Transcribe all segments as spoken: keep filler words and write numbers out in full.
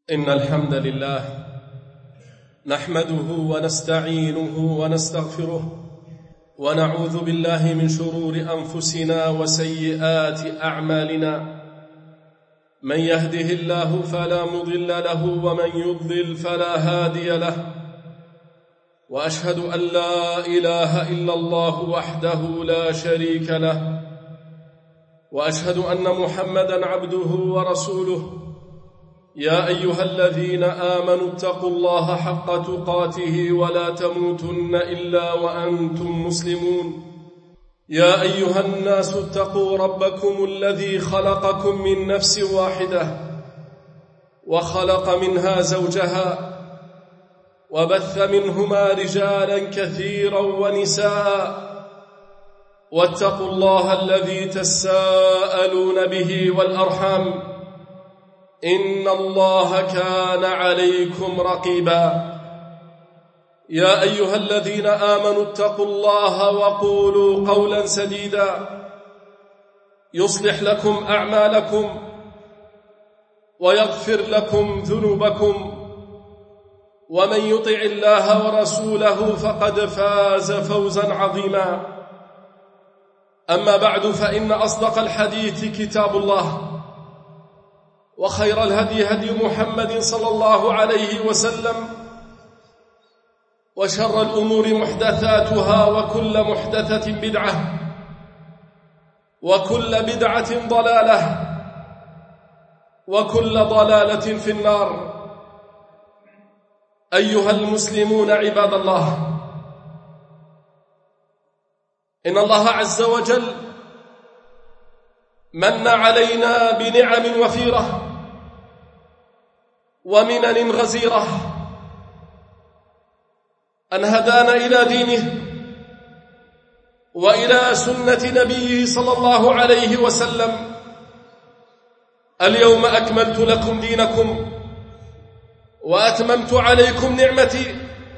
إن الحمد لله نحمده ونستعينه ونستغفره ونعوذ بالله من شرور أنفسنا وسيئات أعمالنا. من يهده الله فلا مضل له ومن يضلل فلا هادي له، وأشهد أن لا إله إلا الله وحده لا شريك له، وأشهد أن محمدًا عبده ورسوله. يا أيها الذين آمنوا اتقوا الله حق تقاته ولا تموتن إلا وأنتم مسلمون. يا أيها الناس اتقوا ربكم الذي خلقكم من نفس واحدة وخلق منها زوجها وبث منهما رجالا كثيرا ونساء، واتقوا الله الذي تساءلون به والأرحام إن الله كان عليكم رقيبا. يا أيها الذين آمنوا اتقوا الله وقولوا قولا سديدا يصلح لكم أعمالكم ويغفر لكم ذنوبكم، ومن يطع الله ورسوله فقد فاز فوزا عظيما. أما بعد، فإن أصدق الحديث كتاب الله، وخير الهدي هدي محمد صلى الله عليه وسلم، وشر الأمور محدثاتها، وكل محدثة بدعة، وكل بدعة ضلالة، وكل ضلالة في النار. أيها المسلمون عباد الله، إن الله عز وجل من علينا بنعم وفيرة ومنن غزيرة، أن هدانا إلى دينه وإلى سنة نبيه صلى الله عليه وسلم. اليوم أكملت لكم دينكم وأتممت عليكم نعمتي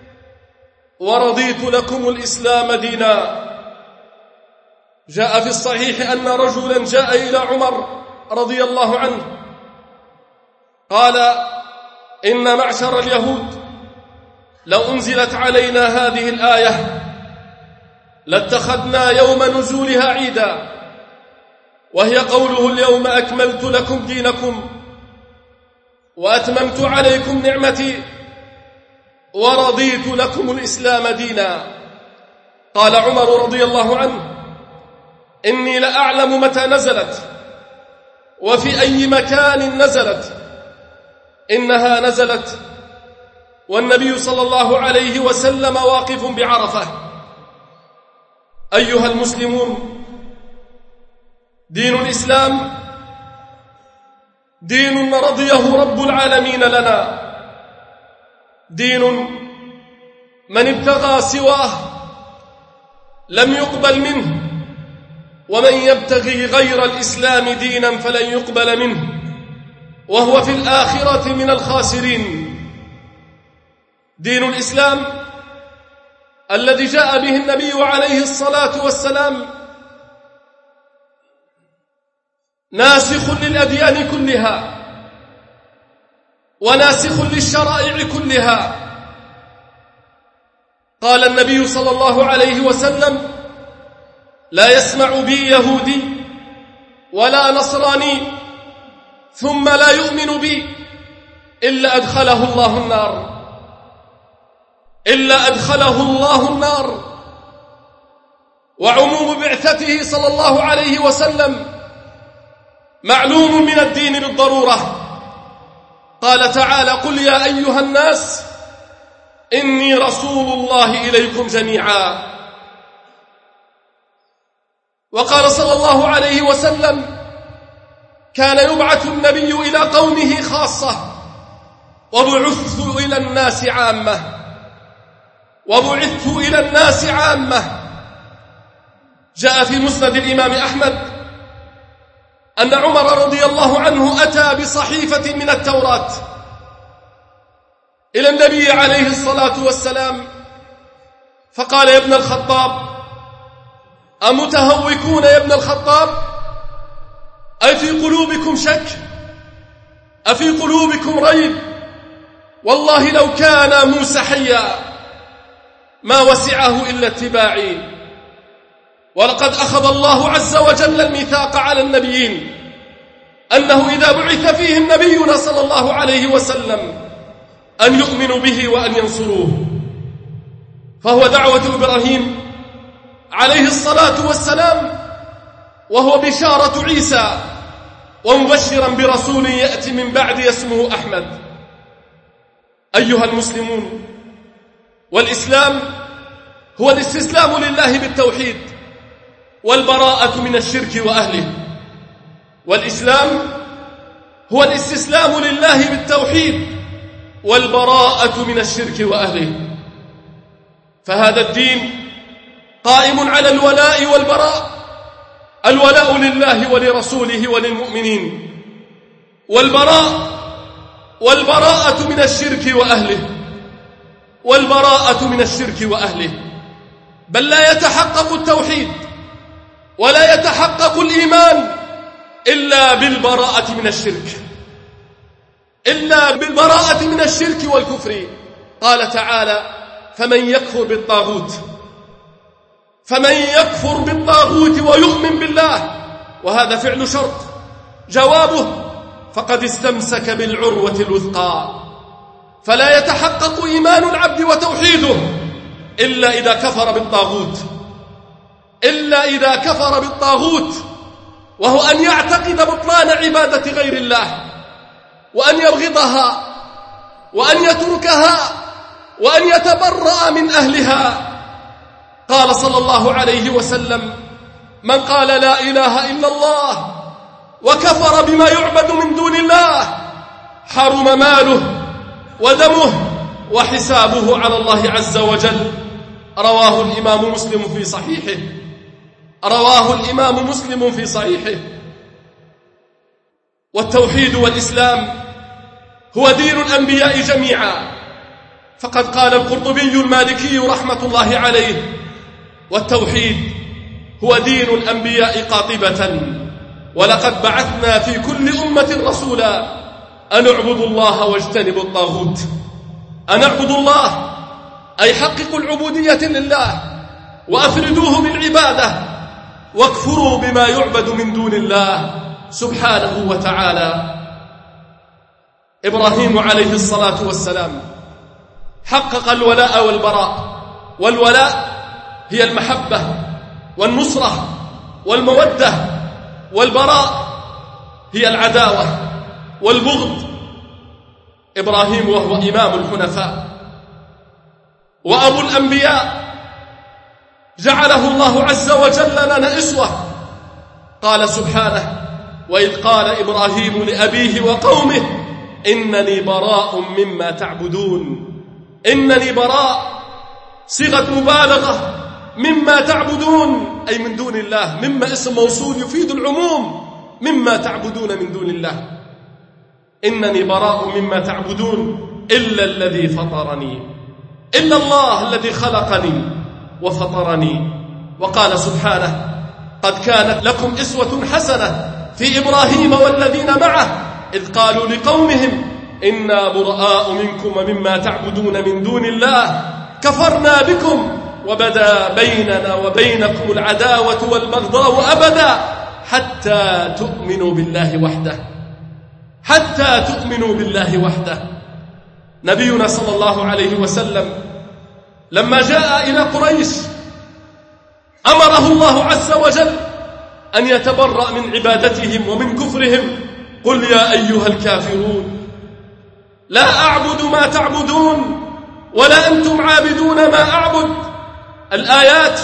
ورضيت لكم الإسلام دينا. جاء في الصحيح أن رجلا جاء إلى عمر رضي الله عنه قال: إن معشر اليهود لو أنزلت علينا هذه الآية لاتخذنا يوم نزولها عيدا، وهي قوله: اليوم أكملت لكم دينكم وأتممت عليكم نعمتي ورضيت لكم الإسلام دينا. قال عمر رضي الله عنه: إني لأعلم متى نزلت وفي أي مكان نزلت. إنها نزلت والنبي صلى الله عليه وسلم واقف بعرفة. أيها المسلمون، دين الإسلام دين رضيه رب العالمين لنا، دين من ابتغى سواه لم يقبل منه، ومن يبتغي غير الإسلام دينا فلن يقبل منه وهو في الآخرة من الخاسرين. دين الإسلام الذي جاء به النبي عليه الصلاة والسلام ناسخ للأديان كلها وناسخ للشرائع كلها. قال النبي صلى الله عليه وسلم: لا يسمع بي يهودي ولا نصراني ثم لا يؤمن بي إلا أدخله الله النار إلا أدخله الله النار. وعموم بعثته صلى الله عليه وسلم معلوم من الدين بالضرورة. قال تعالى: قل يا أيها الناس إني رسول الله إليكم جميعا. وقال صلى الله عليه وسلم: كان يبعث النبي إلى قومه خاصة وبعثت إلى الناس عامة وبعثت إلى الناس عامة. جاء في مسند الإمام أحمد أن عمر رضي الله عنه أتى بصحيفة من التوراة إلى النبي عليه الصلاة والسلام فقال: يا ابن الخطاب، أمتهوكون يا ابن الخطاب؟ أي في قلوبكم شك؟ أفي قلوبكم ريب والله لو كان موسى حيا ما وسعه إلا اتباعي. ولقد أخذ الله عز وجل الميثاق على النبيين أنه إذا بعث فيهم نبينا صلى الله عليه وسلم أن يؤمنوا به وأن ينصروه. فهو دعوة إبراهيم عليه الصلاة والسلام، وهو بشارة عيسى، ومبشرا برسول يأتي من بعد اسمه أحمد. أيها المسلمون، والإسلام هو الاستسلام لله بالتوحيد والبراءة من الشرك وأهله. والإسلام هو الاستسلام لله بالتوحيد والبراءة من الشرك وأهله. فهذا الدين قائم على الولاء والبراء، الولاء لله ولرسوله وللمؤمنين، والبراء والبراءة من الشرك وأهله، والبراءة من الشرك وأهله. بل لا يتحقق التوحيد ولا يتحقق الإيمان إلا بالبراءة من الشرك، إلا بالبراءة من الشرك والكفر. قال تعالى: فمن يكفر بالطاغوت فمن يكفر بالطاغوت ويؤمن بالله، وهذا فعل شرط، جوابه: فقد استمسك بالعروة الوثقى. فلا يتحقق إيمان العبد وتوحيده إلا إذا كفر بالطاغوت، إلا إذا كفر بالطاغوت، وهو أن يعتقد بطلان عبادة غير الله، وأن يبغضها، وأن يتركها، وأن يتبرأ من أهلها. قال صلى الله عليه وسلم: من قال لا إله إلا الله وكفر بما يعبد من دون الله حرم ماله ودمه وحسابه على الله عز وجل. رواه الإمام مسلم في صحيحه رواه الإمام مسلم في صحيحه. والتوحيد والإسلام هو دين الأنبياء جميعا، فقد قال القرطبي المالكي رحمة الله عليه: والتوحيد هو دين الأنبياء قاطبة، ولقد بعثنا في كل أمة رسولا أن اعبدوا الله واجتنبوا الطاغوت. أن اعبدوا الله أي حققوا العبودية لله وأفردوه بالعبادة، واكفروا بما يعبد من دون الله سبحانه وتعالى. إبراهيم عليه الصلاة والسلام حقق الولاء والبراء. والولاء هي المحبة والنصرة والمودة، والبراء هي العداوة والبغض. إبراهيم وهو إمام الحنفاء وأبو الأنبياء جعله الله عز وجل لنا أسوة. قال سبحانه: وإذ قال إبراهيم لأبيه وقومه إنني براء مما تعبدون. إنني براء صيغة مبالغة، مما تعبدون أي من دون الله، مما اسم موصول يفيد العموم، مما تعبدون من دون الله. إنني براء مما تعبدون إلا الذي فطرني، إلا الله الذي خلقني وفطرني. وقال سبحانه: قد كانت لكم أسوة حسنة في إبراهيم والذين معه إذ قالوا لقومهم إنا براء منكم ومما تعبدون من دون الله كفرنا بكم وبدا بيننا وبينكم العداوة والبغضاء أبدا حتى تؤمنوا بالله وحده، حتى تؤمنوا بالله وحده. نبينا صلى الله عليه وسلم لما جاء إلى قريش أمره الله عز وجل أن يتبرأ من عبادتهم ومن كفرهم. قل يا أيها الكافرون لا أعبد ما تعبدون ولا أنتم عابدون ما أعبد. الآيات.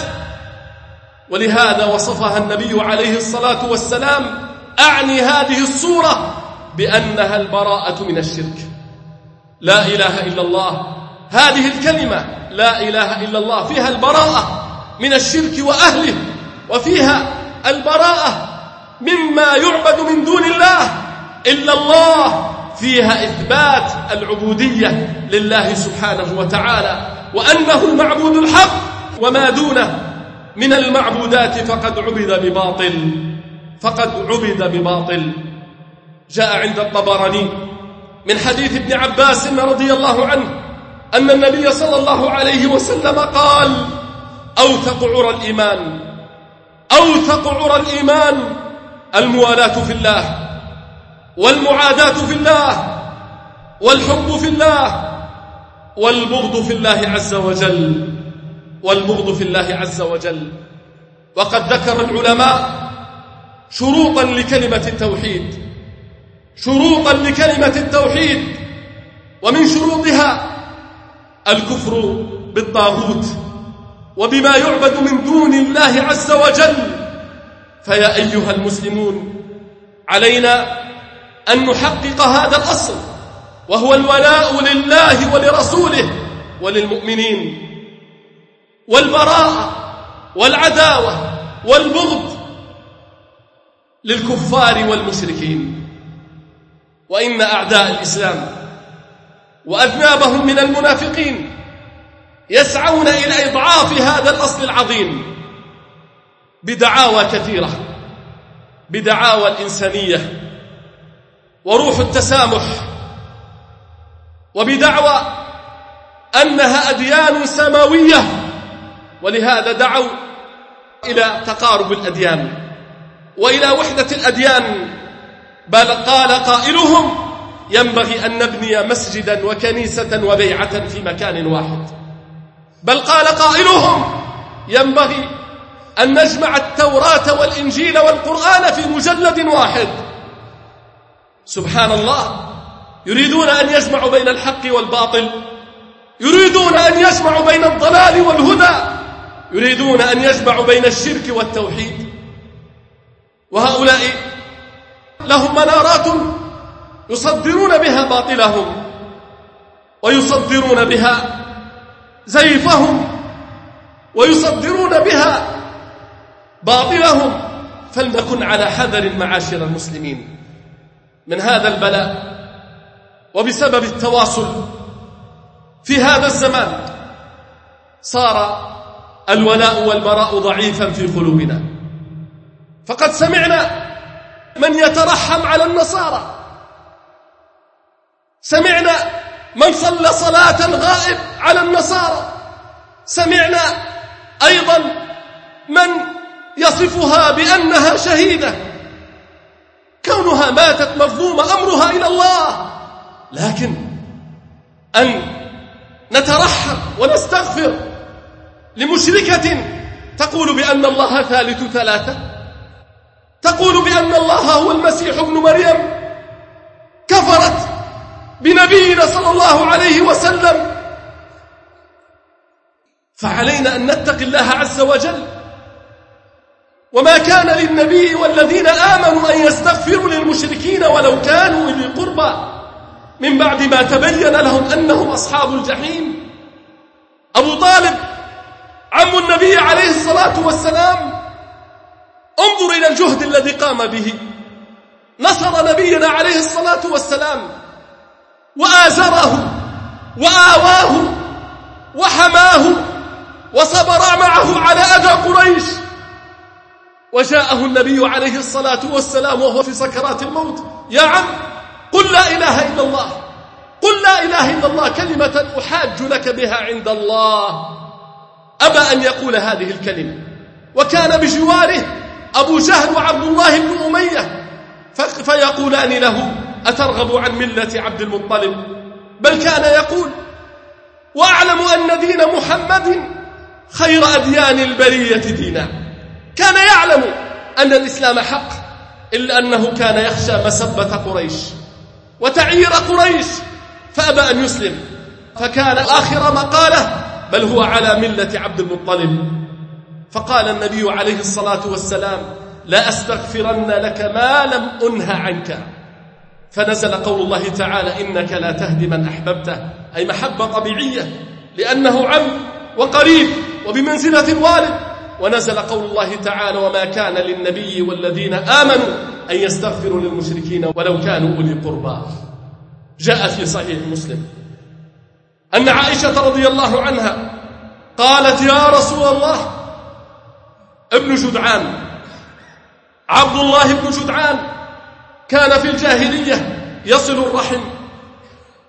ولهذا وصفها النبي عليه الصلاة والسلام، أعني هذه الصورة بأنها البراءة من الشرك. لا إله إلا الله، هذه الكلمة لا إله إلا الله فيها البراءة من الشرك وأهله، وفيها البراءة مما يعبد من دون الله إلا الله، فيها إثبات العبودية لله سبحانه وتعالى، وأنه المعبود الحق، وما دونه من المعبودات فقد عبد بباطل، فقد عبد بباطل. جاء عند الطبراني من حديث ابن عباس رضي الله عنه أن النبي صلى الله عليه وسلم قال: أوثق عرى الإيمان أوثق عرى الإيمان الموالاة في الله، والمعاداة في الله، والحب في الله، والبغض في الله عز وجل والبغض في الله عز وجل. وقد ذكر العلماء شروطا لكلمة التوحيد شروطا لكلمة التوحيد ومن شروطها الكفر بالطاغوت وبما يعبد من دون الله عز وجل. فيا أيها المسلمون، علينا أن نحقق هذا الأصل، وهو الولاء لله ولرسوله وللمؤمنين، والبراءة والعداوة والبغض للكفار والمشركين. وإن أعداء الإسلام وأذنابهم من المنافقين يسعون إلى إضعاف هذا الأصل العظيم بدعاوى كثيرة، بدعاوى الإنسانية وروح التسامح، وبدعوى أنها أديان سماوية، ولهذا دعوا إلى تقارب الأديان وإلى وحدة الأديان. بل قال قائلهم: ينبغي أن نبني مسجدا وكنيسة وبيعة في مكان واحد. بل قال قائلهم: ينبغي أن نجمع التوراة والإنجيل والقرآن في مجلد واحد. سبحان الله، يريدون أن يجمعوا بين الحق والباطل، يريدون أن يجمعوا بين الضلال والهدى، يريدون أن يجمعوا بين الشرك والتوحيد. وهؤلاء لهم منارات يصدرون بها باطلهم ويصدرون بها زيفهم ويصدرون بها باطلهم. فلنكن على حذر معاشر المسلمين من هذا البلاء. وبسبب التواصل في هذا الزمان صار الولاء والبراء ضعيفا في قلوبنا، فقد سمعنا من يترحم على النصارى، سمعنا من صلى صلاة الغائب على النصارى، سمعنا أيضا من يصفها بأنها شهيدة، كونها ماتت مظلومة أمرها إلى الله. لكن أن نترحم ونستغفر لمشركة تقول بأن الله ثالث ثلاثة، تقول بأن الله هو المسيح ابن مريم، كفرت بنبينا صلى الله عليه وسلم. فعلينا أن نتقي الله عز وجل. وما كان للنبي والذين آمنوا أن يستغفروا للمشركين ولو كانوا أولي قربى من بعد ما تبين لهم أنهم أصحاب الجحيم. أبو طالب عم النبي عليه الصلاة والسلام، انظر إلى الجهد الذي قام به، نصر نبينا عليه الصلاة والسلام وآزره وآواه وحماه وصبر معه على أذى قريش. وجاءه النبي عليه الصلاة والسلام وهو في سكرات الموت: يا عم، قل لا إله إلا الله، قل لا إله إلا الله كلمة أحاج لك بها عند الله. أبى أن يقول هذه الكلمة. وكان بجواره أبو جهل وعبد الله بن أمية فيقولان له: أترغب عن ملة عبد المطلب؟ بل كان يقول: وأعلم أن دين محمد خير أديان البرية دينا. كان يعلم أن الإسلام حق، إلا أنه كان يخشى مسبة قريش وتعيير قريش فأبى أن يسلم، فكان آخر مقاله: بل هو على ملة عبد المطلب. فقال النبي عليه الصلاة والسلام: لا أستغفرن لك ما لم أنه عنك. فنزل قول الله تعالى: إنك لا تهدي من أحببته، أي محبة طبيعية لأنه عم وقريب وبمنزلة الوالد. ونزل قول الله تعالى: وما كان للنبي والذين آمنوا أن يستغفروا للمشركين ولو كانوا أولي قربى. جاء في صحيح مسلم أن عائشة رضي الله عنها قالت: يا رسول الله، ابن جدعان عبد الله بن جدعان كان في الجاهلية يصل الرحم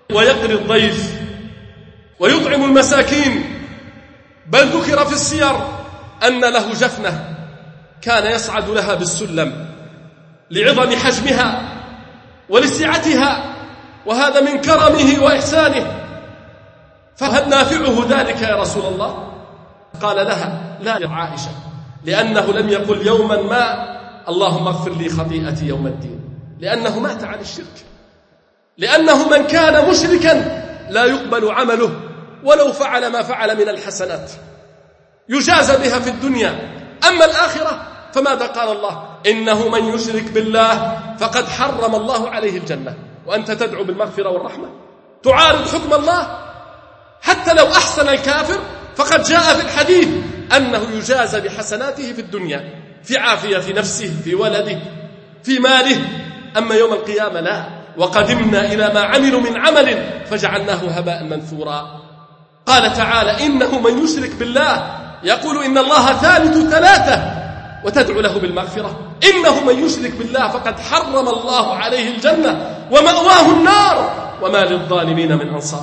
ويقري الضيف ويطعم المساكين. بل ذكر في السير أن له جفنة كان يصعد لها بالسلم لعظم حجمها ولسعتها، وهذا من كرمه وإحسانه. فهل نافعه ذلك يا رسول الله؟ قال لها: لا يا عائشة، لأنه لم يقل يوما ما اللهم اغفر لي خطيئتي يوم الدين، لأنه مات على الشرك، لأنه من كان مشركا لا يقبل عمله ولو فعل ما فعل من الحسنات، يجازى بها في الدنيا. أما الآخرة فماذا قال الله؟ إنه من يشرك بالله فقد حرم الله عليه الجنة. وأنت تدعو بالمغفرة والرحمة، تعارض حكم الله. حتى لو أحسن الكافر فقد جاء في الحديث أنه يجازى بحسناته في الدنيا، في عافية في نفسه، في ولده، في ماله. أما يوم القيامة لا. وقدمنا إلى ما عملوا من عمل فجعلناه هباء منثورا. قال تعالى: إنه من يشرك بالله يقول إن الله ثالث ثلاثة وتدعو له بالمغفرة. إنه من يشرك بالله فقد حرم الله عليه الجنة ومأواه النار وما للظالمين من أنصار.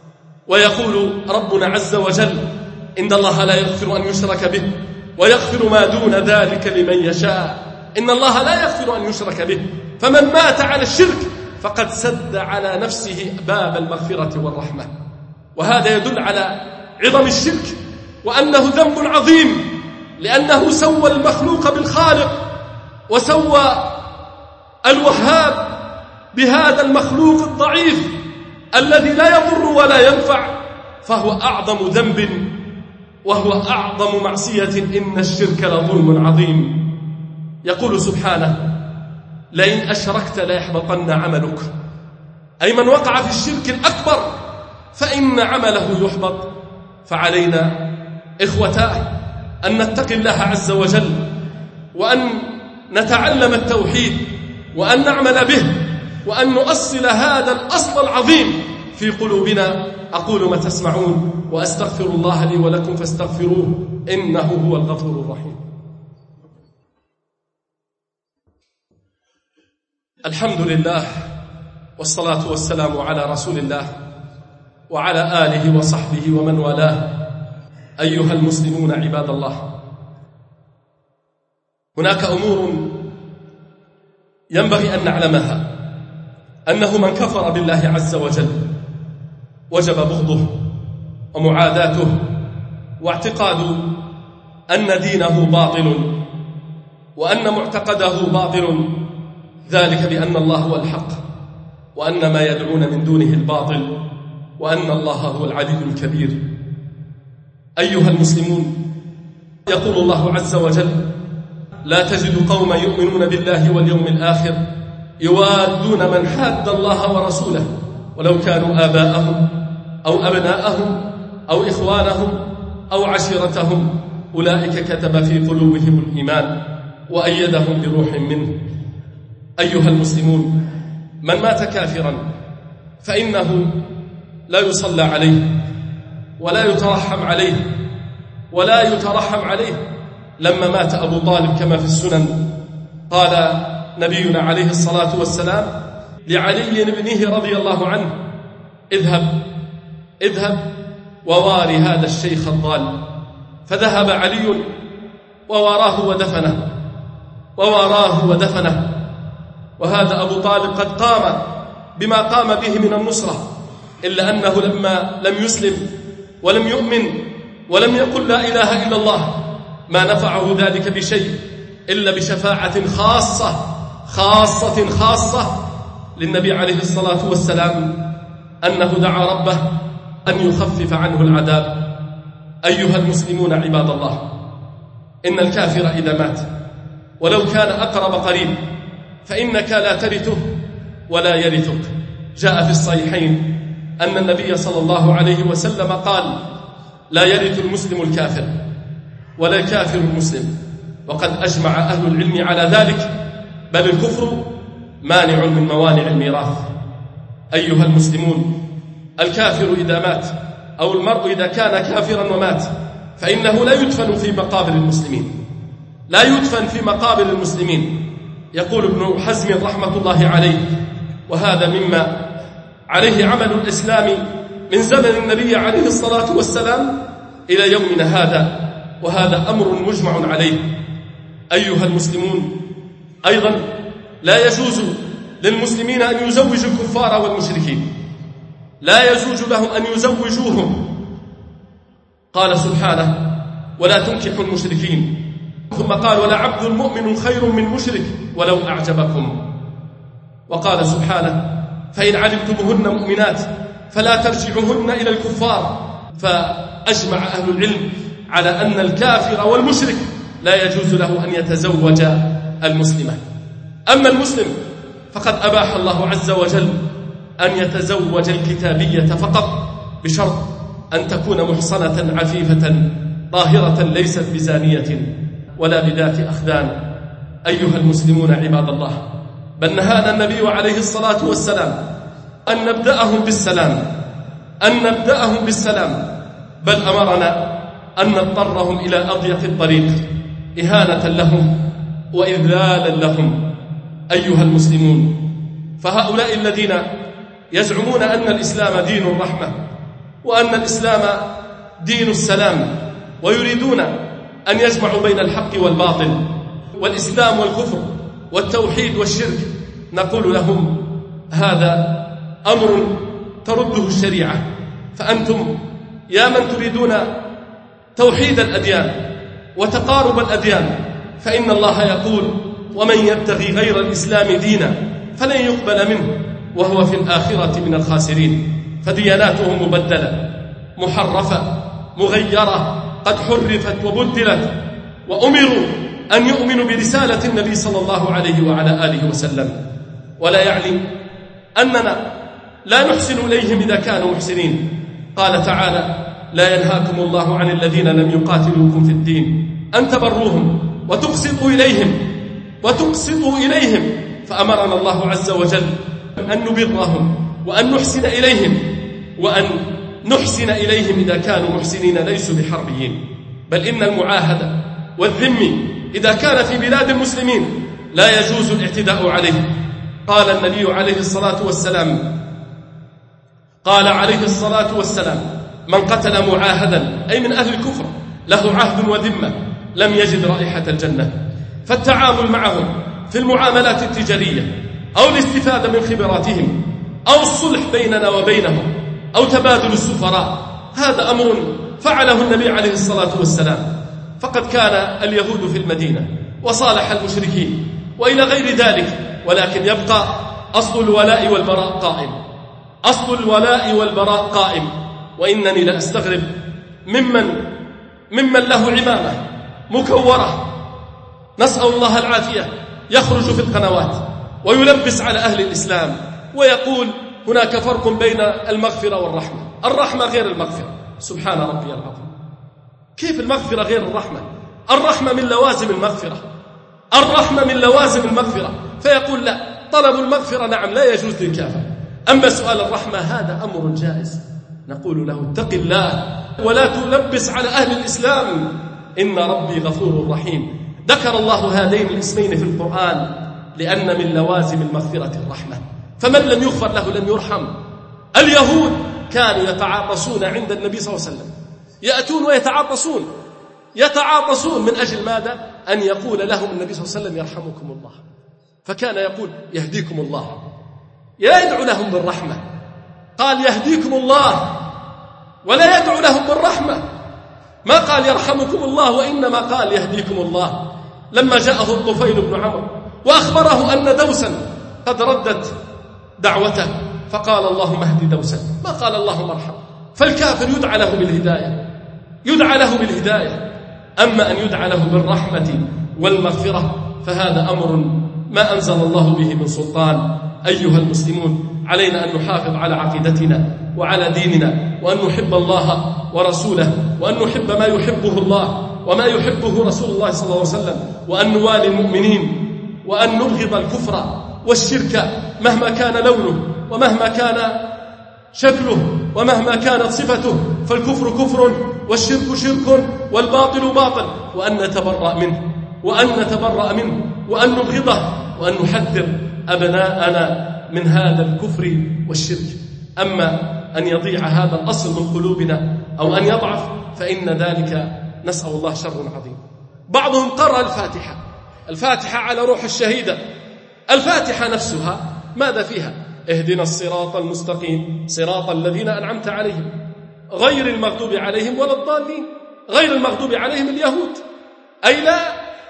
ويقول ربنا عز وجل: إن الله لا يغفر أن يشرك به ويغفر ما دون ذلك لمن يشاء. إن الله لا يغفر أن يشرك به، فمن مات على الشرك فقد سد على نفسه باب المغفرة والرحمة. وهذا يدل على عظم الشرك وأنه ذنب عظيم، لأنه سوى المخلوق بالخالق، وسوى الوهاب بهذا المخلوق الضعيف الذي لا يضر ولا ينفع، فهو أعظم ذنب وهو أعظم معصية. إن الشرك لظلم عظيم. يقول سبحانه: لئن أشركت ليحبطن عملك. أي من وقع في الشرك الأكبر فإن عمله يحبط. فعلينا إخوتاه أن نتقي الله عز وجل، وأن نتعلم التوحيد، وأن نعمل به، وأن نؤصل هذا الأصل العظيم في قلوبنا. أقول ما تسمعون وأستغفر الله لي ولكم فاستغفروه إنه هو الغفور الرحيم. الحمد لله والصلاة والسلام على رسول الله وعلى آله وصحبه ومن والاه. أيها المسلمون عباد الله، هناك أمور ينبغي أن نعلمها، أنه من كفر بالله عز وجل وجب بغضه ومعاداته، واعتقاد أن دينه باطل وأن معتقده باطل، ذلك بأن الله هو الحق وأن ما يدعون من دونه الباطل وأن الله هو العلي الكبير. أيها المسلمون، يقول الله عز وجل: لا تجد قوما يؤمنون بالله واليوم الآخر يوادون من حاد الله ورسوله ولو كانوا آباءهم أو أبناءهم أو إخوانهم أو عشيرتهم أولئك كتب في قلوبهم الإيمان وأيدهم بروح منه. أيها المسلمون، من مات كافرا فإنه لا يصلى عليه ولا يترحم عليه ولا يترحم عليه. لما مات أبو طالب كما في السنن قال نبينا عليه الصلاة والسلام لعلي ابنه رضي الله عنه: اذهب اذهب وواري هذا الشيخ الضال. فذهب علي وواراه ودفنه وواراه ودفنه. وهذا أبو طالب قد قام بما قام به من النصرة، إلا أنه لما لم يسلم ولم يؤمن ولم يقل لا إله إلا الله ما نفعه ذلك بشيء إلا بشفاعة خاصة خاصة خاصة للنبي عليه الصلاة والسلام، أنه دعا ربه أن يخفف عنه العذاب. أيها المسلمون عباد الله، إن الكافر إذا مات ولو كان أقرب قريب فإنك لا ترثه ولا يرثك. جاء في الصحيحين أن النبي صلى الله عليه وسلم قال: لا يرث المسلم الكافر ولا الكافر المسلم. وقد أجمع أهل العلم على ذلك، بل الكفر مانع من موانع الميراث. أيها المسلمون، الكافر إذا مات أو المرء إذا كان كافرا ومات فإنه لا يدفن في مقابر المسلمين، لا يدفن في مقابر المسلمين. يقول ابن حزم رحمة الله عليه، وهذا مما عليه عمل الإسلام من زمن النبي عليه الصلاة والسلام إلى يومنا هذا، وهذا أمر مجمع عليه. أيها المسلمون، أيضا لا يجوز للمسلمين أن يزوجوا الكفار والمشركين، لا يجوز لهم أن يزوجوهم. قال سبحانه: ولا تنكحوا المشركين، ثم قال: ولا عبد مؤمن خير من مشرك ولو أعجبكم. وقال سبحانه: فإن علمتموهن مؤمنات فلا ترجعوهن إلى الكفار. فأجمع أهل العلم على أن الكافر والمشرك لا يجوز له أن يتزوج المسلمة. أما المسلم فقد أباح الله عز وجل أن يتزوج الكتابية فقط، بشرط أن تكون محصنة عفيفة طاهرة ليست بزانية ولا بذات أخدان. أيها المسلمون عباد الله، بل نهانا النبي عليه الصلاة والسلام أن نبدأهم بالسلام أن نبدأهم بالسلام بل أمرنا أن نضطرهم إلى أضيق الطريق إهانة لهم وإذلالا لهم. أيها المسلمون، فهؤلاء الذين يزعمون أن الإسلام دين الرحمة وأن الإسلام دين السلام، ويريدون أن يجمعوا بين الحق والباطل والإسلام والكفر والتوحيد والشرك، نقول لهم: هذا أمر ترده الشريعة. فأنتم يا من تريدون توحيد الأديان وتقارب الأديان، فإن الله يقول: ومن يبتغي غير الإسلام دينا فلن يقبل منه وهو في الآخرة من الخاسرين. فدياناتهم مبدلة محرفة مغيرة، قد حرفت وبدلت، وأمروا أن يؤمنوا برسالة النبي صلى الله عليه وعلى آله وسلم. ولا يعني أننا لا نحسن إليهم إذا كانوا محسنين. قال تعالى: لا ينهاكم الله عن الذين لم يقاتلوكم في الدين أن تبروهم وتقسطوا إليهم وتقسطوا إليهم. فأمرنا الله عز وجل أن نبرهم وأن نحسن إليهم، وأن نحسن إليهم إذا كانوا محسنين ليسوا بحربيين. بل إن المعاهدة والذم إذا كان في بلاد المسلمين لا يجوز الاعتداء عليه. قال النبي عليه الصلاة والسلام قال عليه الصلاة والسلام: من قتل معاهدا أي من أهل الكفر له عهد وذمة لم يجد رائحة الجنة. فالتعامل معهم في المعاملات التجارية أو الاستفادة من خبراتهم أو الصلح بيننا وبينهم أو تبادل السفراء، هذا أمر فعله النبي عليه الصلاة والسلام. فقد كان اليهود في المدينة وصالح المشركين وإلى غير ذلك، ولكن يبقى أصل الولاء والبراء قائم أصل الولاء والبراء قائم. وإنني لأستغرب ممن ممن له عمامة مكورة، نسأل الله العافية، يخرج في القنوات ويلبس على أهل الإسلام ويقول: هناك فرق بين المغفرة والرحمة، الرحمة غير المغفرة. سبحان ربي العظيم، كيف المغفرة غير الرحمة؟ الرحمة من لوازم المغفرة الرحمة من لوازم المغفرة. فيقول: لا، طلب المغفرة نعم لا يجوز للكافر، أما سؤال الرحمة هذا أمر جائز. نقول له: اتق الله ولا تلبس على أهل الإسلام، إن ربي غفور رحيم. ذكر الله هذين الاسمين في القرآن لأن من لوازم المغفرة الرحمة، فمن لم يغفر له لم يرحم. اليهود كانوا يتعاطسون عند النبي صلى الله عليه وسلم، يأتون ويتعاطسون يتعاطسون من أجل ماذا؟ أن يقول لهم النبي صلى الله عليه وسلم: يرحمكم الله. فكان يقول: يهديكم الله، لا يدعو لهم بالرحمة. قال: يهديكم الله، ولا يدعو لهم بالرحمة. ما قال يرحمكم الله، وإنما قال يهديكم الله. لما جاءه الطفيل بن عمرو وأخبره أن دوسا قد ردت دعوته، فقال: اللهم اهد دوسا، ما قال اللهم ارحم. فالكافر يدعى له بالهداية يدعى له بالهداية أما أن يدعى له بالرحمة والمغفرة فهذا أمر ما أنزل الله به من سلطان. أيها المسلمون، علينا أن نحافظ على عقيدتنا وعلى ديننا، وأن نحب الله ورسوله، وأن نحب ما يحبه الله وما يحبه رسول الله صلى الله عليه وسلم، وأن نوالي المؤمنين، وأن نبغض الكفر والشرك مهما كان لونه ومهما كان شكله ومهما كانت صفته. فالكفر كفر والشرك شرك والباطل باطل، وأن نتبرأ منه وأن نتبرأ منه وأن نبغضه، وأن نحذر أبناءنا من هذا الكفر والشرك. أما أن يضيع هذا الأصل من قلوبنا أو أن يضعف فإن ذلك نسأل الله شر عظيم. بعضهم قرأ الفاتحة الفاتحة على روح الشهيدة. الفاتحة نفسها ماذا فيها؟ اهدنا الصراط المستقيم صراط الذين أنعمت عليهم غير المغضوب عليهم ولا الضالين. غير المغضوب عليهم اليهود، أي لا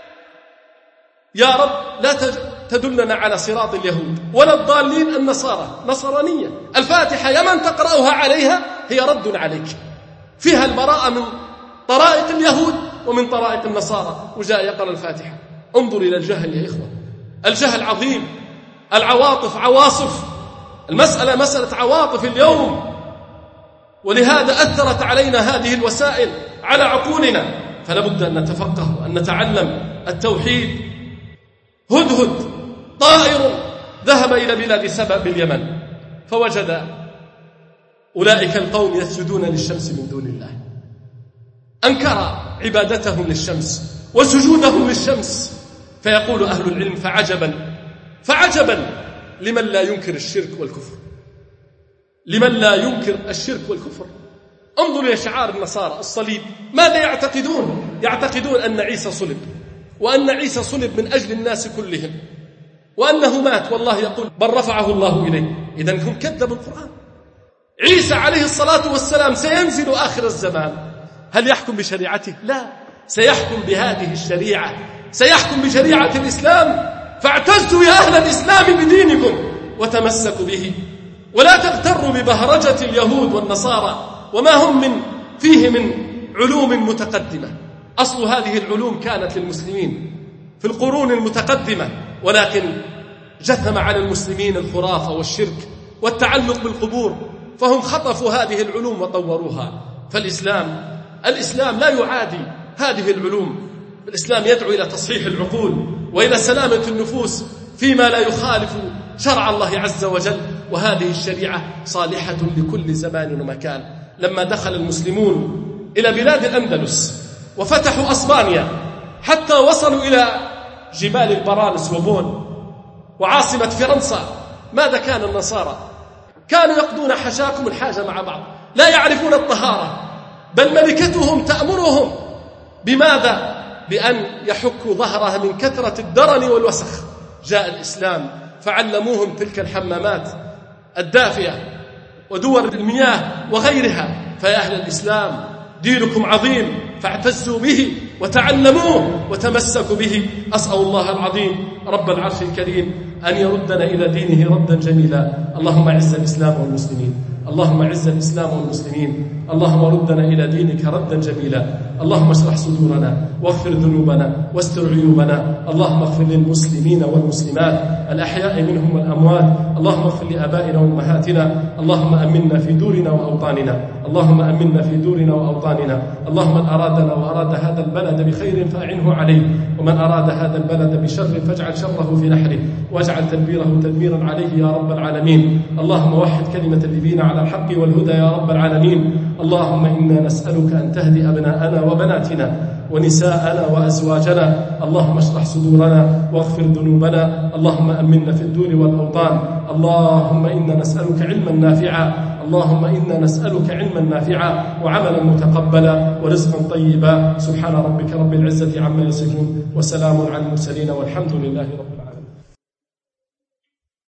يا رب لا تدلنا على صراط اليهود، ولا الضالين النصارى نصرانية. الفاتحة يا من تقرأها عليها هي رد عليك، فيها البراءة من طرائق اليهود ومن طرائق النصارى. وجاء يقرأ الفاتحة. انظر إلى الجهل يا إخوة، الجهل عظيم. العواطف عواصف، المسألة مسألة عواطف اليوم، ولهذا أثرت علينا هذه الوسائل على عقولنا، فلا بد أن نتفقه وأن نتعلم التوحيد. هدهد طائر ذهب إلى بلاد سبأ باليمن، فوجد أولئك القوم يسجدون للشمس من دون الله. أنكر عبادتهم للشمس وسجودهم للشمس. فيقول أهل العلم فعجبا فعجبا لمن لا ينكر الشرك والكفر، لمن لا ينكر الشرك والكفر. انظر إلى شعار النصارى الصليب، ماذا يعتقدون؟ يعتقدون أن عيسى صلب، وأن عيسى صلب من أجل الناس كلهم، وأنه مات والله يقول بل رفعه الله إليه. إذن هم كذبوا القرآن. عيسى عليه الصلاة والسلام سينزل آخر الزمان، هل يحكم بشريعته؟ لا، سيحكم بهذه الشريعة، سيحكم بشريعة الإسلام. فاعتزوا يا أهل الإسلام بدينكم وتمسكوا به، ولا تغتروا ببهرجة اليهود والنصارى وما هم من فيه من علوم متقدمة. أصل هذه العلوم كانت للمسلمين في القرون المتقدمة، ولكن جثم على المسلمين الخرافة والشرك والتعلق بالقبور، فهم خطفوا هذه العلوم وطوروها. فالإسلام الإسلام لا يعادي هذه العلوم. الإسلام يدعو إلى تصحيح العقول وإلى سلامة النفوس فيما لا يخالف شرع الله عز وجل، وهذه الشريعة صالحة لكل زمان ومكان. لما دخل المسلمون إلى بلاد الأندلس وفتحوا أسبانيا حتى وصلوا إلى جبال البرانس وبون وعاصمة فرنسا، ماذا كان النصارى؟ كانوا يقضون حشاكم الحاجة مع بعض، لا يعرفون الطهارة، بل ملكتهم تأمرهم بماذا؟ بأن يحكوا ظهرها من كثرة الدرن والوسخ. جاء الإسلام فعلموهم تلك الحمامات الدافئة ودور المياه وغيرها. فيا أهل الإسلام دينكم عظيم، فاعتزوا به وتعلموه وتمسكوا به. أسأل الله العظيم رب العرش الكريم أن يردنا إلى دينه ردا جميلا. اللهم أعز الإسلام والمسلمين، اللهم أعز الإسلام والمسلمين، اللهم ردنا إلى دينك ردا جميلا. اللهم اشرح صدورنا واغفر ذنوبنا واستر عيوبنا. اللهم اغفر للمسلمين والمسلمات الأحياء منهم والأموات. اللهم اغفر لآبائنا وأمهاتنا. اللهم أمنا في دورنا وأوطاننا، اللهم أمنا في دورنا وأوطاننا. اللهم من أرادنا وأراد هذا البلد بخير فأعنه عليه، ومن أراد هذا البلد بشر فاجعل شره في نحره، واجعل تدبيره تدميرا عليه يا رب العالمين. اللهم وحد كلمة الليبين على الحق والهدى يا رب العالمين. اللهم إنا نسألك أن تهدي أبناءنا وبناتنا ونساءنا وأزواجنا. اللهم اشرح صدورنا واغفر ذنوبنا. اللهم أمنا في الدور والأوطان. اللهم إنا نسألك علما نافعا، اللهم إنا نسألك علما نافعا وعملا متقبلا ورزقا طيبا. سبحان ربك رب العزة عما يصفون، وسلام على المرسلين، والحمد لله رب العالمين.